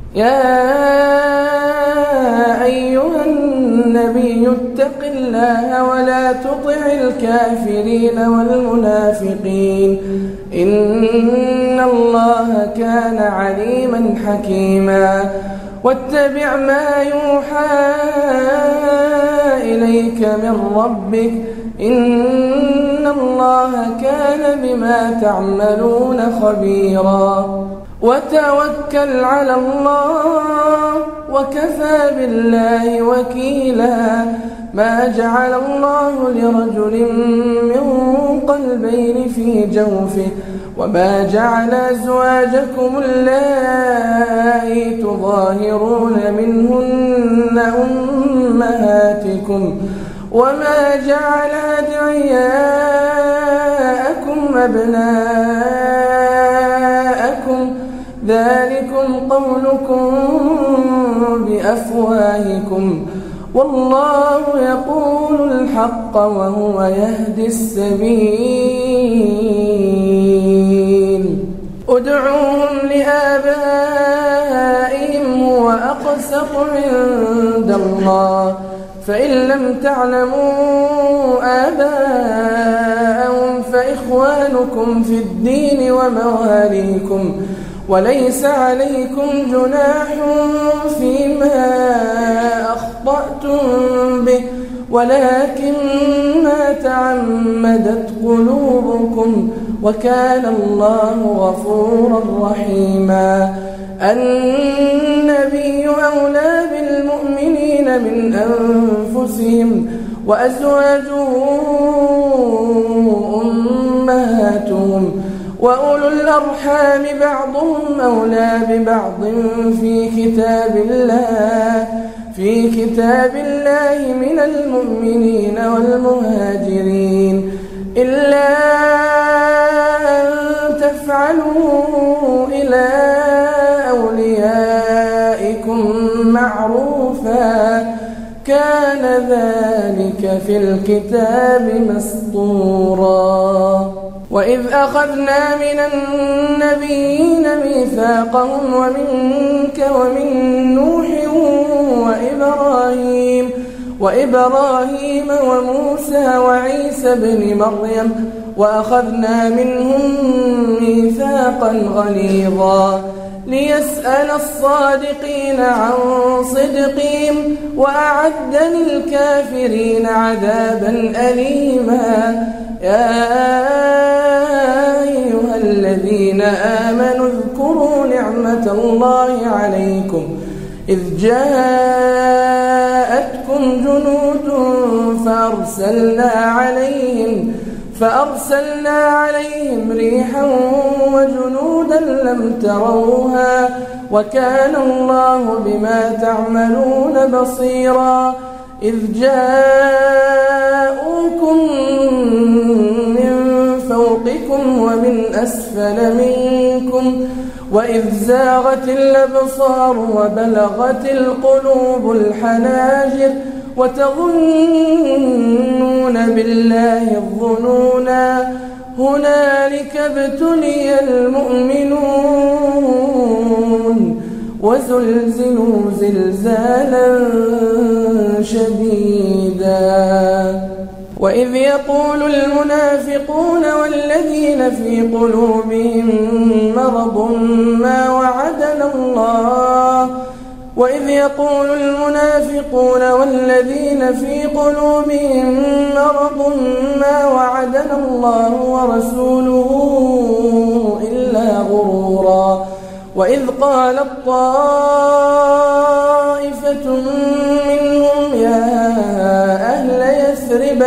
يا أيها النبي اتق الله ولا تطع الكافرين والمنافقين إن الله كان عليما حكيما واتبع ما يوحى إليك من ربك إن الله كان بما تعملون خبيرا وتوكل على الله وكفى بالله وكيلا ما جعل الله لرجل من قلبين في جوفه وما جعل أزواجكم اللائي تظاهرون منهن أمهاتكم وما جعل أدعياءكم أبناءكم ذلكم قولكم بأفواهكم والله يقول الحق وهو يهدي السبيل ادعوهم لآبائهم هو أقسط عند الله فإن لم تعلموا آباءهم فإخوانكم في الدين ومواليكم وليس عليكم جناح فيما أخطأتم به ولكن ما تعمدت قلوبكم وكان الله غفورا رحيما النبي أولى بالمؤمنين من أنفسهم وأزواجه أمهاتهم وأولو الأرحام بعضهم أولى ببعض في كتاب الله من المؤمنين والمهاجرين إلا أن تفعلوا إلى أوليائكم معروفا كان ذلك في الكتاب مسطورا وإذ أخذنا من النبيين ميثاقهم ومنك ومن نوح وإبراهيم وموسى وعيسى ابن مريم وأخذنا منهم ميثاقا غليظا ليسأل الصادقين عن صدقهم وأعد للكافرين عذابا أليما يا أيها الذين آمنوا اذكروا نعمة الله عليكم إذ جاءتكم جنود فأرسلنا عليهم ريحا وجنودا لم تروها وكان الله بما تعملون بصيرا إذ جاءوكم من فوقكم ومن أسفل منكم وإذ زاغت الأبصار وبلغت القلوب الحناجر وتظنون بالله الظنونا هنالك ابتلي المؤمنون وزلزلوا زلزالا شديدا وإذ يقول المنافقون والذين في قلوبهم مرض ما وعدنا الله ورسوله إلا غرورا وإذ قالت طائفة منهم يا أهل يثرب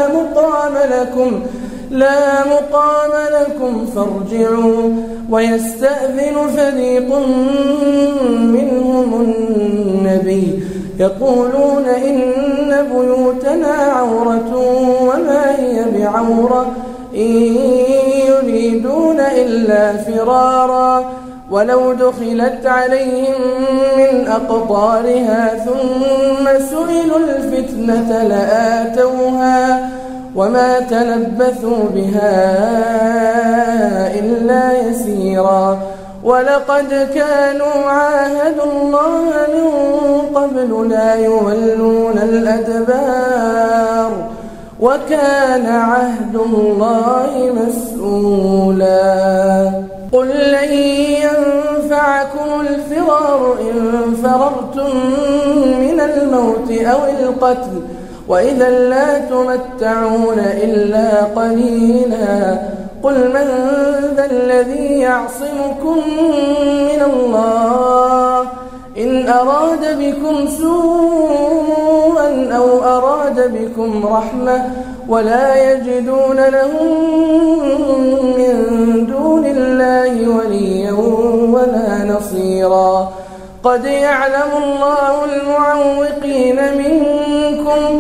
لا مقام لكم فارجعوا ويستأذن فريق منهم النبي يقولون إن بيوتنا عورة وما هي بعورة إن يريدون إلا فرارا ولو دخلت عليهم من أقطارها ثم سئلوا الفتنة لآتوها وما تلبثوا بها إلا يسيرا ولقد كانوا عاهدوا الله من قبل لا يولون الأدبار وكان عهد الله مسؤولا قل لن ينفعكم الفرار إن فررتم من الموت أو القتل وإذا لا تمتعون إلا قليلا قل من ذا الذي يعصمكم من الله إن أراد بكم سوءا أو أراد بكم رحمة ولا يجدون لهم من دون الله وليا ولا نصيرا قد يعلم الله المعوقين منكم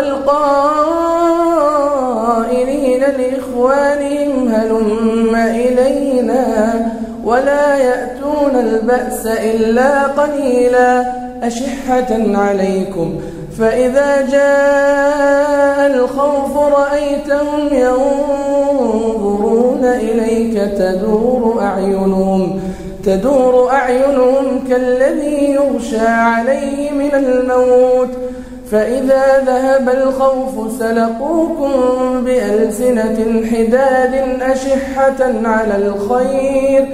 والقائلين لإخوانهم هلم إلينا ولا يأتون البأس إلا قليلا أشحة عليكم فإذا جاء الخوف رأيتهم ينظرون إليك تدور أعينهم كالذي يغشى عليه من الموت فإذا ذهب الخوف سلقوكم بألسنة حداد أشحة على الخير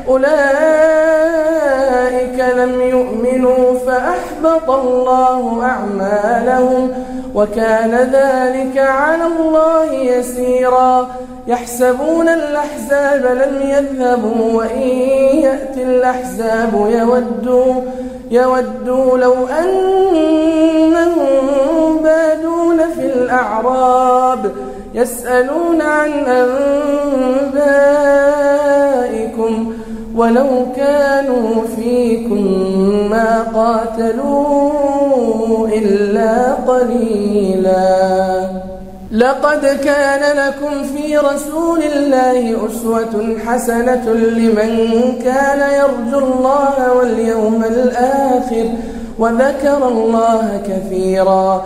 أولئك لم يؤمنوا فأحبط الله أعمالهم وكان ذلك على الله يسيرا يحسبون الأحزاب لم يذهبوا وإن يأتي الأحزاب يودوا لو أنهم بادون في الأعراب يسألون عن أنبائكم ولو كانوا فيكم ما قاتلوا إلا قليلا لقد كان لكم في رسول الله أسوة حسنة لمن كان يرجو الله واليوم الآخر وذكر الله كثيرا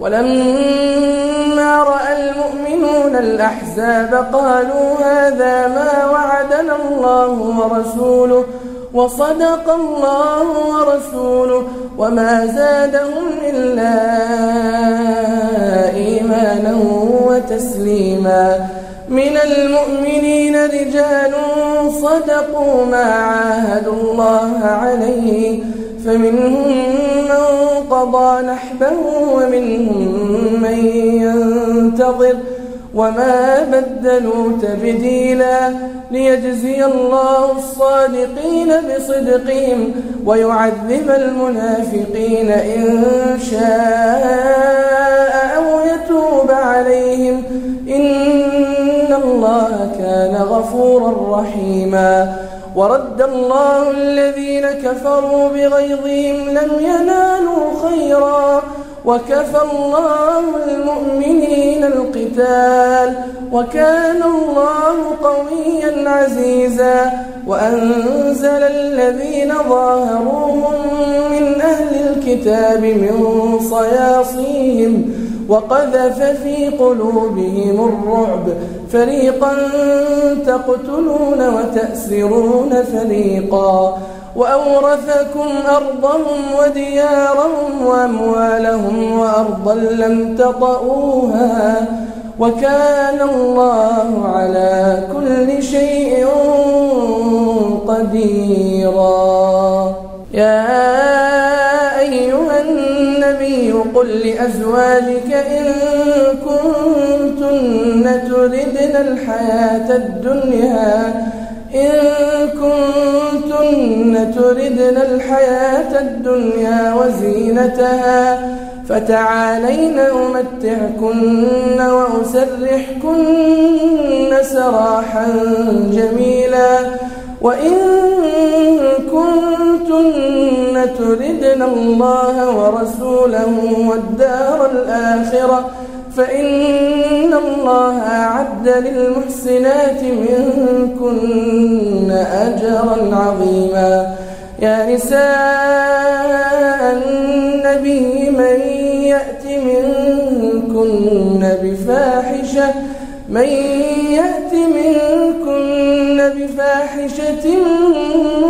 ولما رأى المؤمنون الأحزاب قالوا هذا ما وعدنا الله ورسوله وصدق الله ورسوله وما زادهم إلا إيمانا وتسليما من المؤمنين رجال صدقوا ما عاهدوا الله عليه فمنهم من قضى نحبه ومنهم من ينتظر وما بدلوا تبديلا ليجزي الله الصادقين بصدقهم ويعذب المنافقين إن شاء أو يتوب عليهم إن الله كان غفورا رحيما ورد الله الذين كفروا بغيظهم لم ينالوا خيرا وكفى الله المؤمنين القتال وكان الله قويا عزيزا وأنزل الذين ظاهروهم من أهل الكتاب من صياصيهم وقذف في قلوبهم الرعب فريقا تقتلون وتأسرون فريقا وأورثكم أرضهم وديارهم وأموالهم وأرضا لم تطئوها وكان الله على كل شيء قديرا يا أيها النبي قل لأزواجك إن كنتن تردن الحياة الدنيا وزينتها فتعالين أمتعكن وأسرحكن سراحا جميلا وإن كنتن تردن الله ورسوله والدار الآخرة فإن الله أعد للمحسنات منكن أجرا عظيما يا نساء النبي من يأت منكن بفاحشة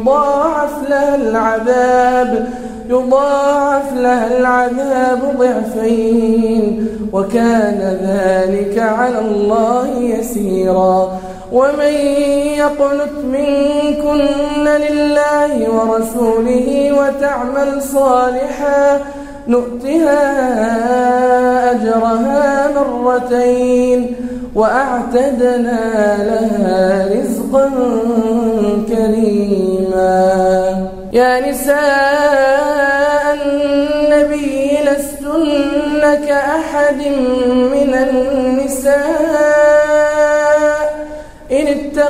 يضاعف لها العذاب ضعفين وكان ذلك على الله يسيرا. ومن يقنت منكن لله ورسوله وتعمل صالحا نؤتها أجرها مرتين وأعتدنا لها رزقا كريما. يا نساء النبي لستن كأحد من النساء إن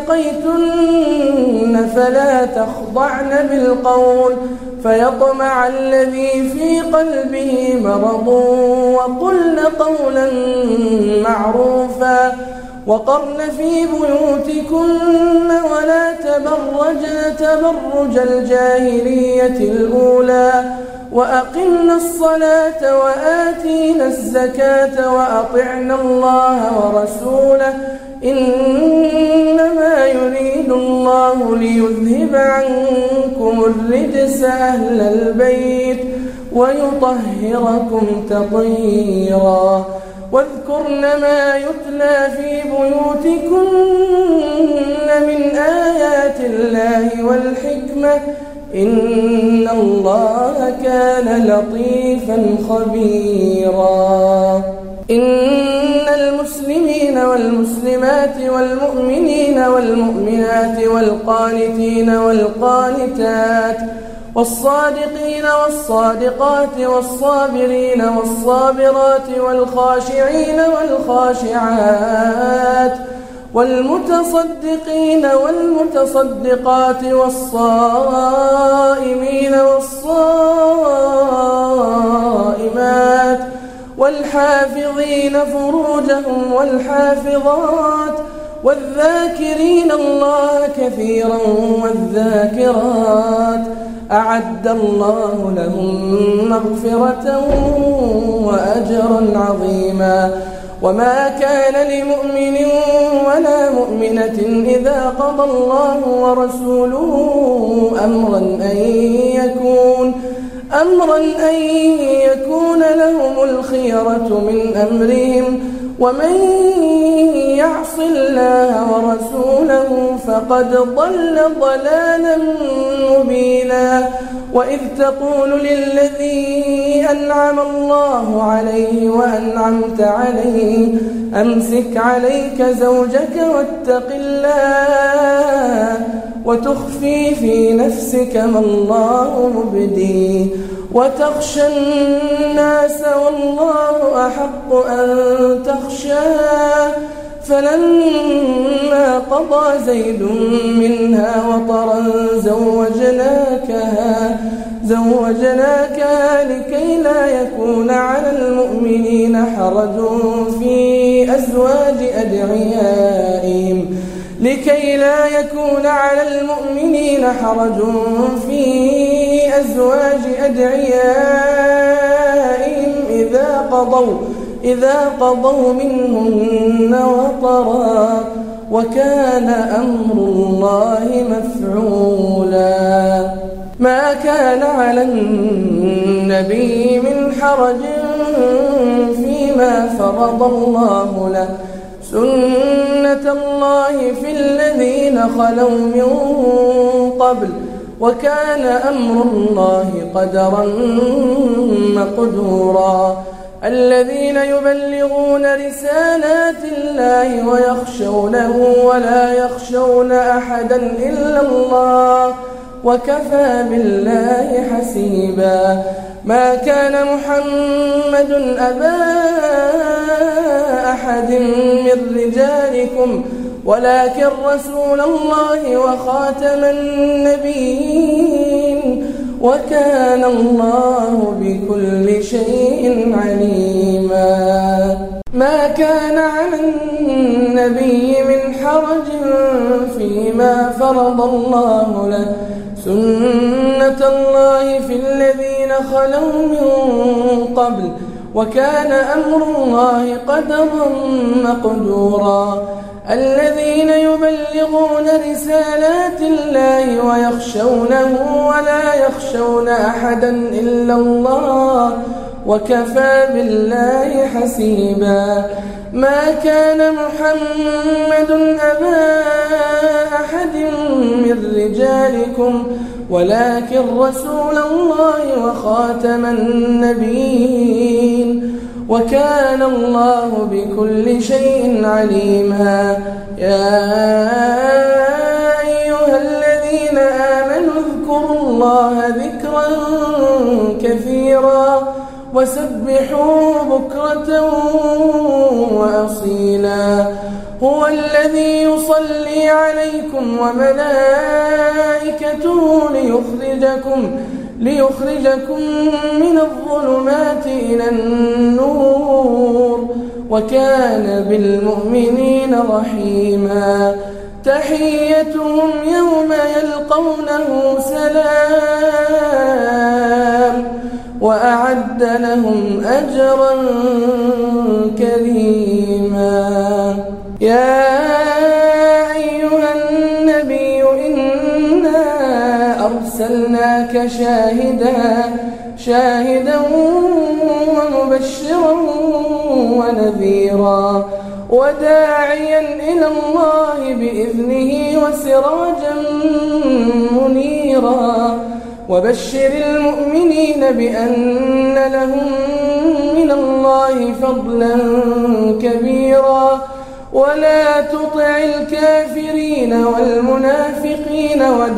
اتقيتن فلا تخضعن بالقول فيطمع الذي في قلبه مرض وقلن قولا معروفا وقرن في بيوتكن ولا تبرجن تبرج الجاهلية الأولى وأقمنا الصلاة وآتينا الزكاة وأطعنا الله ورسوله إنما يريد الله ليذهب عنكم الرجس أهل البيت ويطهركم تطهيرا. واذكرن ما يتلى في بيوتكن من آيات الله والحكمة إن الله كان لطيفا خبيرا. إن المسلمين والمسلمات والمؤمنين والمؤمنات والقانتين والقانتات والصادقين والصادقات والصابرين والصابرات والخاشعين والخاشعات والمتصدقين والمتصدقات والصائمين والصائمات والحافظين فروجهم والحافظات والذاكرين الله كثيرا والذاكرات أعد الله لهم مغفرة وأجرا عظيما. وما كان لمؤمن ولا مؤمنة إذا قضى الله ورسوله أمرا أن يكون لهم الخيرة من أمرهم ومن يعص الله ورسوله فقد ضل ضلالا مبينا. وإذ تقول للذي أنعم الله عليه وأنعمت عليه أمسك عليك زوجك واتق الله وتخفي في نفسك ما الله مبديه وتخشى الناس والله أحق أن تخشاه. فلما قضى زيد منها وطرا زوجناكها لكي لا يكون على المؤمنين حرج في أزواج أدعيائهم إذا قضوا منهن وطرا وكان أمر الله مفعولا. ما كان على النبي من حرج فيما فرض الله له سنة الله في الذين خلوا من قبل وكان أمر الله قدرا مقدورا. الذين يبلغون رسالات الله ويخشونه ولا يخشون أحدا إلا الله وكفى بالله حسيبا. ما كان محمد أبا أحد من رجالكم ولكن رسول الله وخاتم النبيين وكان الله بكل شيء عليما. ما كان على النبي من حرج فيما فرض الله له سنة الله في الذين خلوا من قبل وكان أمر الله قدرا مقدورا. الذين يبلغون رسالات الله ويخشونه ولا يخشون أحدا إلا الله وكفى بالله حسيبا. ما كان محمد أبا أحد من رجالكم ولكن رسول الله وخاتم النبيين وكان الله بكل شيء عليما. يا أيها الذين آمنوا اذكروا الله ذكرا كثيرا وسبحوه بكرة وأصيلا. هو الذي يصلي عليكم وملائكته ليخرجكم من الظلمات إلى النور وكان بالمؤمنين رحيما. تحيتهم يوم يلقونه سلام وأعد لهم أجرا كريما. يا أيها النبي إنا أرسلناك شاهدا ومبشرا ونذيرا وداعيا إلى الله بإذنه وسراجا منيرا. وبشر المؤمنين بأن لهم من الله فضلا كبيرا ولا تطع الكافرين والمنافقين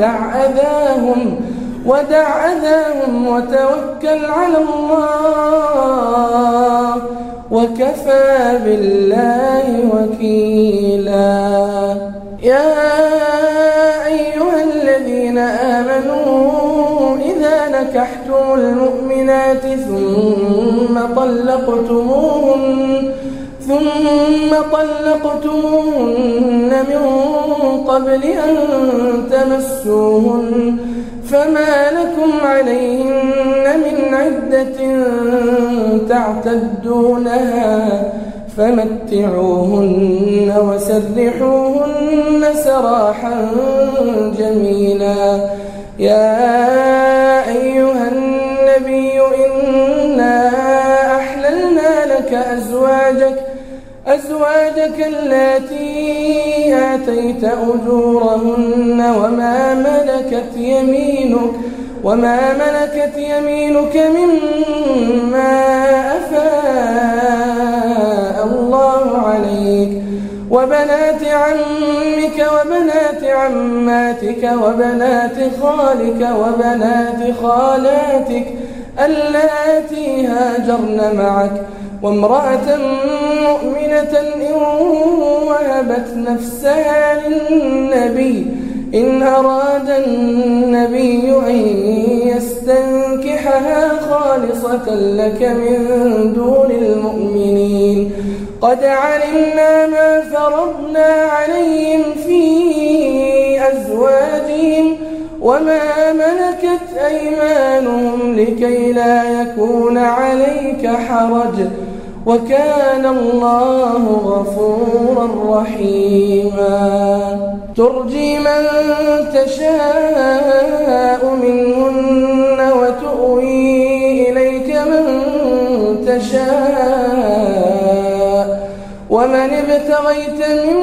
ودع أذاهم وتوكل على الله وكفى بالله وكيلا. يا أيها الذين آمنوا إذا نكحتم المؤمنات ثم طلقتموهن من قبل أن تمسوهن فما لكم عليهن من عدة تعتدونها فمتعوهن وسرحوهن سراحا جميلا. يا أيها النبي إنا أحللنا لك أزواجك اللاتي آتيت أجورهن وما ملكت يمينك مما أفاء الله عليك وبنات عمك وبنات عماتك وبنات خالك وبنات خالاتك اللاتي هاجرن معك وامرأة مؤمنة إن وهبت نفسها للنبي إن أراد النبي أن يستنكحها خالصة لك من دون المؤمنين. قد علمنا ما فرضنا عليهم في أزواجهم وما ملكت أيمانهم لكي لا يكون عليك حرج وكان الله غفورا رحيما. ترجي من تشاء منهن وتؤوي إليك من تشاء ومن ابتغيت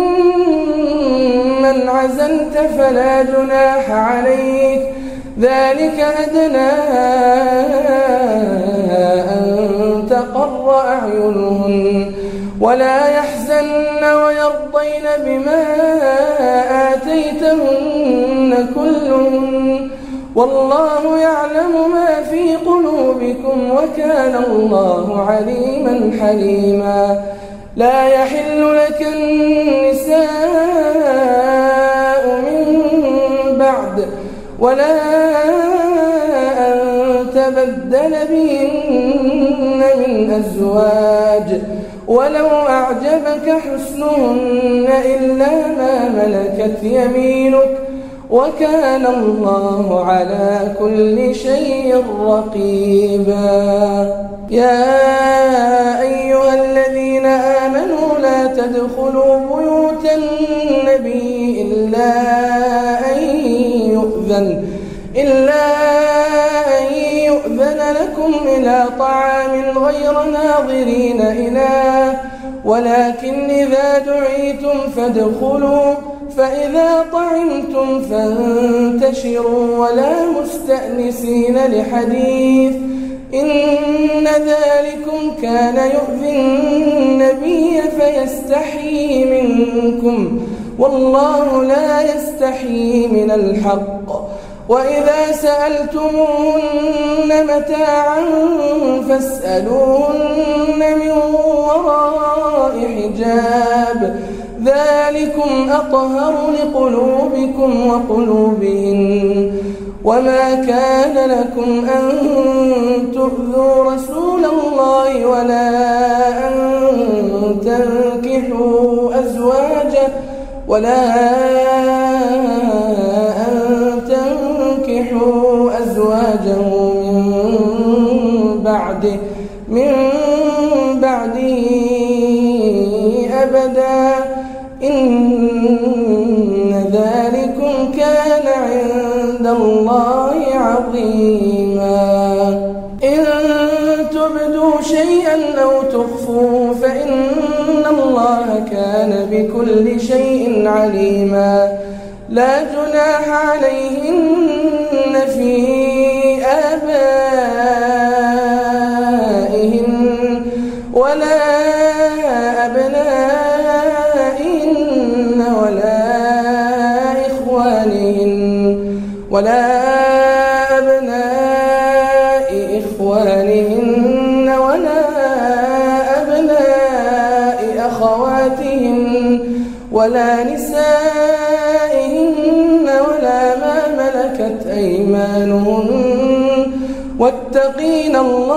ممن عزلت فلا جناح عليك ذلك أدنى أن تقر أعينهن ولا يحزن ويرضين بما آتيتهن كلهن والله يعلم ما في قلوبكم وكان الله عليما حليما. لا يحل لك النساء من بعد ولا أن تبدل بهن من أزواج ولو أعجبك حسنهن إلا ما ملكت يمينك وكان الله على كل شيء رقيبا. يا أيها الذين آمنوا لا تدخلوا بيوت النبي إلا أن يؤذن لكم إلى طعام غير ناظرين إناه، ولكن إذا دعيتم فادخلوا، فإذا طعمتم فانتشروا ولا مستأنسين لحديث، إن ذلكم كان يؤذي النبي فيستحيي منكم، والله لا يستحيي من الحق. وإذا سألتموهن متاعا فاسألوهن من وراء حجاب، ذلكم أطهر لقلوبكم وقلوبهن. وما كان لكم أن تؤذوا رسول الله ولا أن تنكحوا أزواجه من بعده أبدا، إن ذلكم كان عند الله عظيما. إن تبدوا شيئا أو تخفوه فإن الله كان بكل شيء عليما. لا جناح عليهن في آبائهن ولا أبنائهن ولا أبناء إخوانهن ولا أبناء أخواتهن ولا نسائهن ولا ما ملكت أيمانهن، واتقين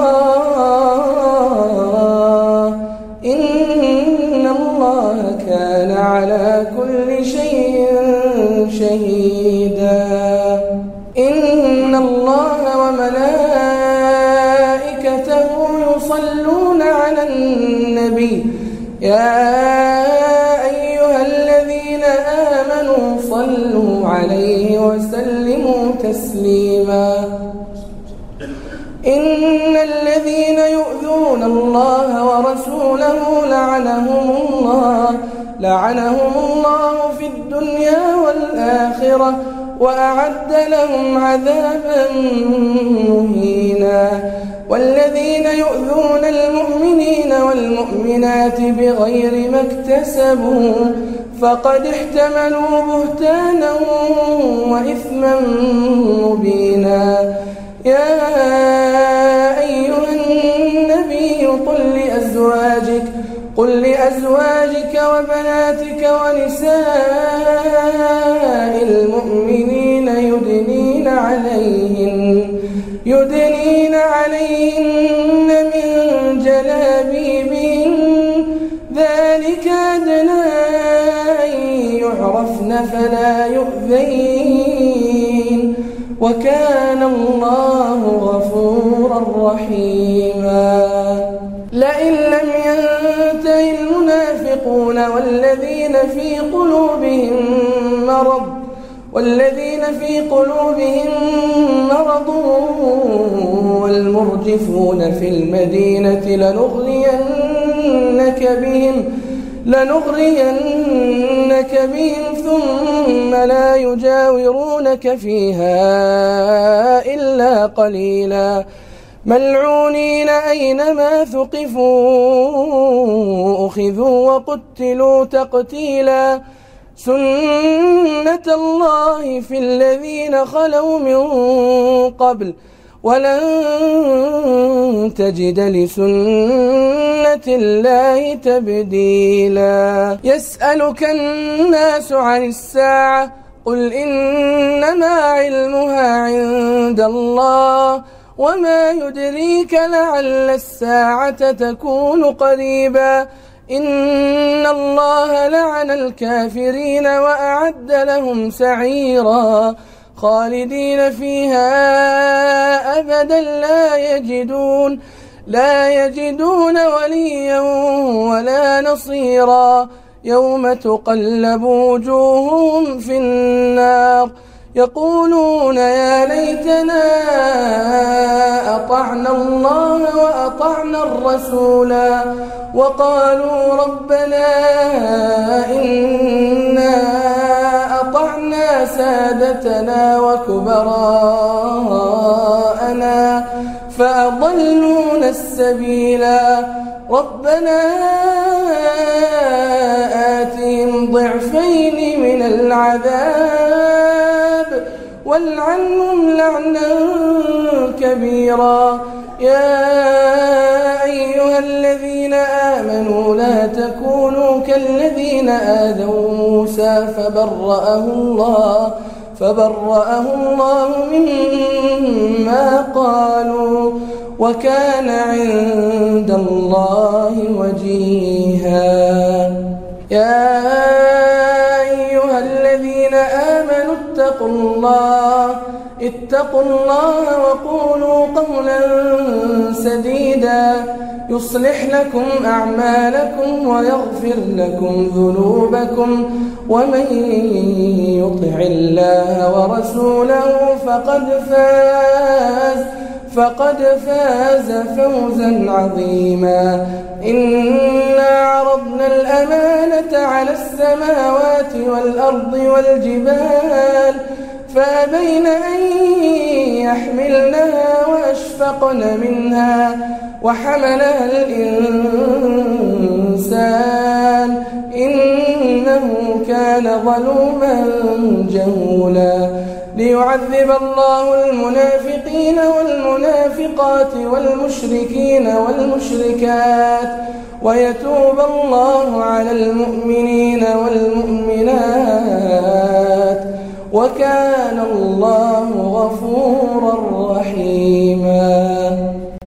الله، إن الله كان على كل شيء شهيدا. إن الله وملائكته يصلون على النبي، يا أيها الذين آمنوا صلوا عليه وسلموا تسليما. إن الذين يؤذون الله ورسوله لعنهم الله في الدنيا والآخرة وأعد لهم عذابا مهينا. والذين يؤذون المؤمنين والمؤمنات بغير ما اكتسبوا فقد احتملوا بهتانا وإثما مبينا. يا أيها النبي قل لأزواجك وبناتك ونساء المؤمنين يدنين عليهن من جلابيبهن، ذلك أدنى أن يعرفن فلا يؤذين، وكان الله غفورا رحيما. لئن لم ينته المنافقون والذين في قلوبهم مرض والمرجفون في المدينة لنغرينك بهم ثم لا يجاورونك فيها إلا قليلا، ملعونين أينما ثقفوا أخذوا وقتلوا تقتيلا. سنة الله في الذين خلوا من قبل ولن تجد لسنة الله تبديلا. يسألك الناس عن الساعة قل إنما علمها عند الله وما يدريك لعل الساعة تكون قريبا. إن الله لعن الكافرين وأعد لهم سعيرا خالدين فيها أبدا لا يجدون وليا ولا نصيرا يوم تقلب وجوههم في النار يقولون يا ليتنا أطعنا الله وأطعنا الرسولا وقالوا ربنا إنا أطعنا سادتنا وكبراءنا فأضلونا السبيلا ربنا آتهم ضعفين من العذاب والعنهم لعنا كبيرا يا أيها الذين آمنوا لا تكونوا كالذين آذوا موسى فبرأه الله مما قالوا وكان عند الله وجيها يا أيها الذين آمنوا اتقوا الله وقولوا قولا سديدا يصلح لكم أعمالكم ويغفر لكم ذنوبكم ومن يطع الله ورسوله فقد فاز فوزا عظيما إنا عرضنا الأمانة على السماوات والأرض والجبال فأبين أن يحملنها وأشفقن منها وحملها الإنسان إنه كان ظلوما جهولا ليعذب الله المنافقين والمنافقات والمشركين والمشركات ويتوب الله على المؤمنين والمؤمنات وكان الله غفورا رحيما.